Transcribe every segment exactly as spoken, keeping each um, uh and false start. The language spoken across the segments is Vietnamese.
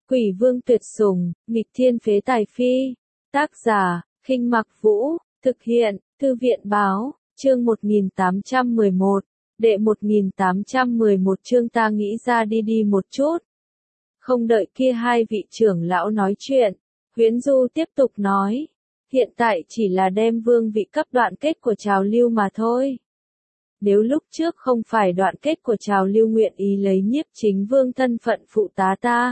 Quỷ vương tuyệt sủng, nghịch thiên phế tài phi. Tác giả, Khinh Mặc Vũ, thực hiện, Thư viện Báo, chương một nghìn tám trăm mười một, đệ một nghìn tám trăm mười một chương ta nghĩ ra đi đi một chút. Không đợi kia hai vị trưởng lão nói chuyện, Huyễn Du tiếp tục nói, hiện tại chỉ là đem vương vị cấp đoạn kết của trào lưu mà thôi. Nếu lúc trước không phải đoạn kết của trào lưu nguyện ý lấy nhiếp chính vương thân phận phụ tá ta,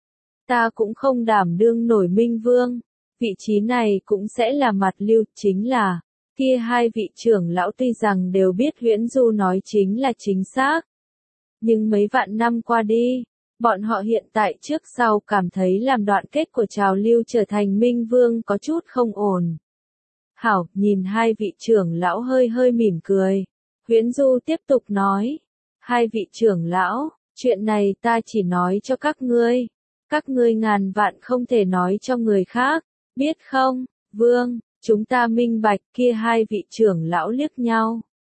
ta cũng không đảm đương nổi minh vương, vị trí này cũng sẽ là mặt lưu. Chính là, kia hai vị trưởng lão tuy rằng đều biết Huyễn Du nói chính là chính xác, nhưng mấy vạn năm qua đi, bọn họ hiện tại trước sau cảm thấy làm đoạn kết của trào lưu trở thành minh vương có chút không ổn. Hảo, nhìn hai vị trưởng lão hơi hơi mỉm cười, Huyễn Du tiếp tục nói, hai vị trưởng lão, chuyện này ta chỉ nói cho các ngươi, các ngươi ngàn vạn không thể nói cho người khác, biết không? Vương, chúng ta minh bạch. Kia hai vị trưởng lão liếc nhau,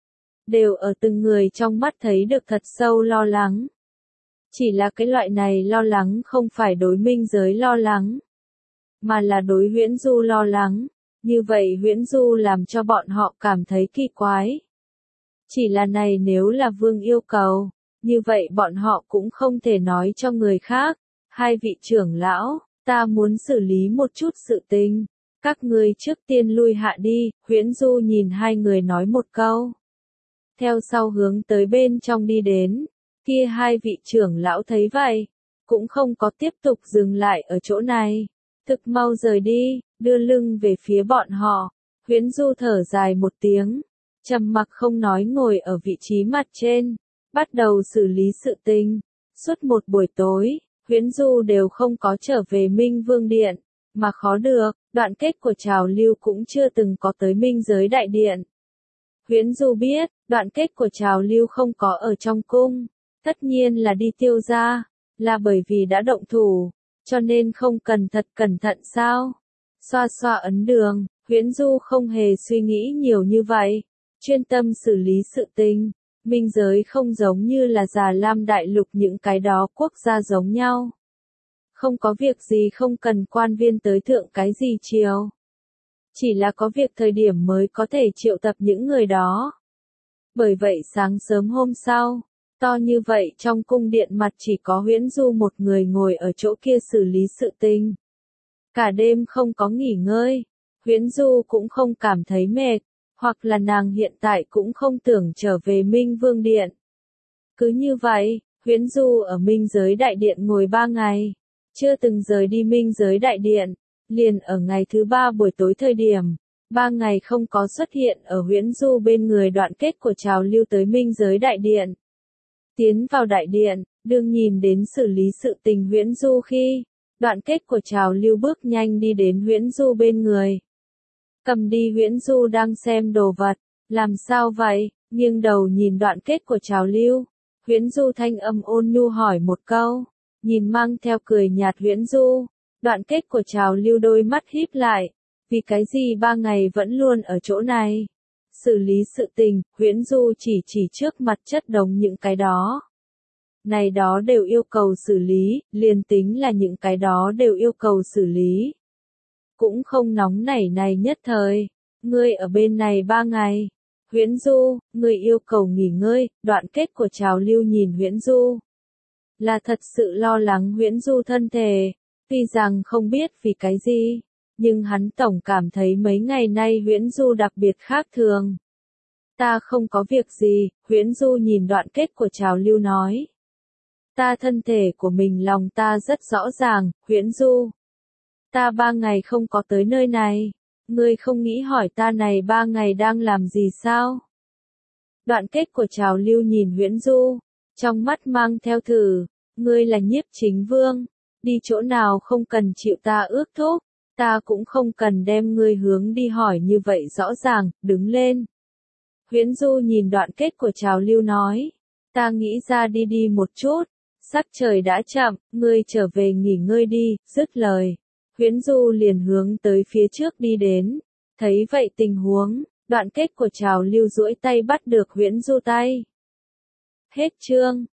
đều ở từng người trong mắt thấy được thật sâu lo lắng. Chỉ là cái loại này lo lắng không phải đối minh giới lo lắng, mà là đối Huyễn Du lo lắng. Như vậy Huyễn Du làm cho bọn họ cảm thấy kỳ quái. Chỉ là này nếu là vương yêu cầu, như vậy bọn họ cũng không thể nói cho người khác. Hai vị trưởng lão, ta muốn xử lý một chút sự tình, các ngươi trước tiên lui hạ đi. Huyễn Du nhìn hai người nói một câu, theo sau hướng tới bên trong đi đến. Kia hai vị trưởng lão thấy vậy, cũng không có tiếp tục dừng lại ở chỗ này, thực mau rời đi, đưa lưng về phía bọn họ. Huyễn Du thở dài một tiếng, trầm mặc không nói ngồi ở vị trí mặt trên, bắt đầu xử lý sự tình. Suốt một buổi tối, Huyễn Du đều không có trở về Minh Vương Điện, mà khó được, đoạn kết của trào lưu cũng chưa từng có tới Minh Giới Đại Điện. Huyễn Du biết, đoạn kết của trào lưu không có ở trong cung, tất nhiên là đi Tiêu gia, là bởi vì đã động thủ, cho nên không cần thật cẩn thận sao? Xoa xoa ấn đường, Huyễn Du không hề suy nghĩ nhiều như vậy, chuyên tâm xử lý sự tình. Minh giới không giống như là Già Lam Đại Lục những cái đó quốc gia giống nhau. Không có việc gì không cần quan viên tới thượng cái gì chiều. Chỉ là có việc thời điểm mới có thể triệu tập những người đó. Bởi vậy sáng sớm hôm sau, to như vậy trong cung điện mặt chỉ có Huyễn Du một người ngồi ở chỗ kia xử lý sự tình. Cả đêm không có nghỉ ngơi, Huyễn Du cũng không cảm thấy mệt. Hoặc là nàng hiện tại cũng không tưởng trở về Minh Vương Điện. Cứ như vậy, Huyễn Du ở Minh Giới Đại Điện ngồi ba ngày, chưa từng rời đi Minh Giới Đại Điện, liền ở ngày thứ ba buổi tối thời điểm, ba ngày không có xuất hiện ở Huyễn Du bên người đoạn kết của trào lưu tới Minh Giới Đại Điện. Tiến vào Đại Điện, đương nhìn đến xử lý sự tình Huyễn Du khi, đoạn kết của trào lưu bước nhanh đi đến Huyễn Du bên người. Cầm đi. Huyễn Du đang xem đồ vật, làm sao vậy? Nghiêng đầu nhìn đoạn kết của trào lưu. Huyễn Du thanh âm ôn nhu hỏi một câu, nhìn mang theo cười nhạt Huyễn Du. Đoạn kết của trào lưu đôi mắt híp lại, vì cái gì ba ngày vẫn luôn ở chỗ này? Xử lý sự tình. Huyễn Du chỉ chỉ trước mặt chất đống những cái đó. Này đó đều yêu cầu xử lý, liền tính là những cái đó đều yêu cầu xử lý. Cũng không nóng nảy này nhất thời, ngươi ở bên này ba ngày. Huyễn Du, ngươi yêu cầu nghỉ ngơi. Đoạn kết của trào lưu nhìn Huyễn Du, là thật sự lo lắng Huyễn Du thân thể, tuy rằng không biết vì cái gì, nhưng hắn tổng cảm thấy mấy ngày nay Huyễn Du đặc biệt khác thường. Ta không có việc gì. Huyễn Du nhìn đoạn kết của trào lưu nói, ta thân thể của mình lòng ta rất rõ ràng. Huyễn Du, ta ba ngày không có tới nơi này, ngươi không nghĩ hỏi ta này ba ngày đang làm gì sao? Đoạn kết của trào lưu nhìn Huyễn Du, trong mắt mang theo thử, ngươi là nhiếp chính vương, đi chỗ nào không cần chịu ta ước thúc, ta cũng không cần đem ngươi hướng đi hỏi như vậy rõ ràng. Đứng lên. Huyễn Du nhìn đoạn kết của trào lưu nói, ta nghĩ ra đi đi một chút, sắc trời đã chậm, ngươi trở về nghỉ ngơi đi. Dứt lời, Huyễn Du liền hướng tới phía trước đi đến. Thấy vậy tình huống, đoạn kết của trào lưu duỗi tay bắt được Huyễn Du tay. Hết chương.